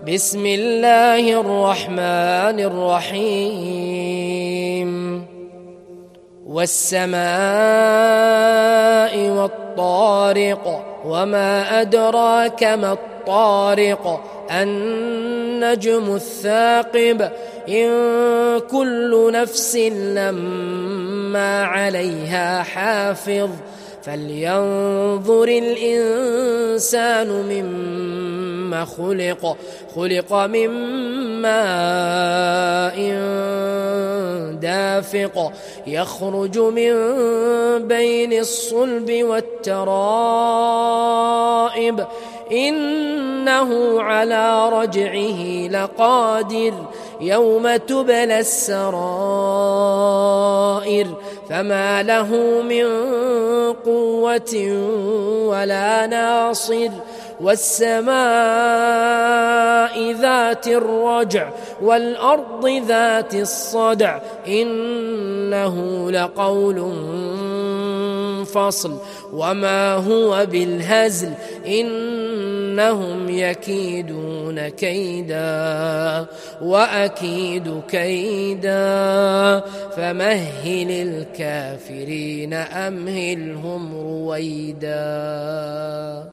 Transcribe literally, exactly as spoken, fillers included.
بسم الله الرحمن الرحيم والسماء والطارق وما أدراك ما الطارق النجم الثاقب إن كل نفس لما عليها حافظ فلينظر الإنسان مما خلق خلق من ماء دافق يخرج من بين الصلب والترائب إنه على رجعه لقادر يوم تبلى السرائر فما له من قوة ولا ناصر والسماء ذات الرجع والأرض ذات الصدع إنه لقول فصل وما هو بالهزل إنهم يكيدون كيدا وأكيد كيدا فمهل الكافرين أمهلهم رويدا.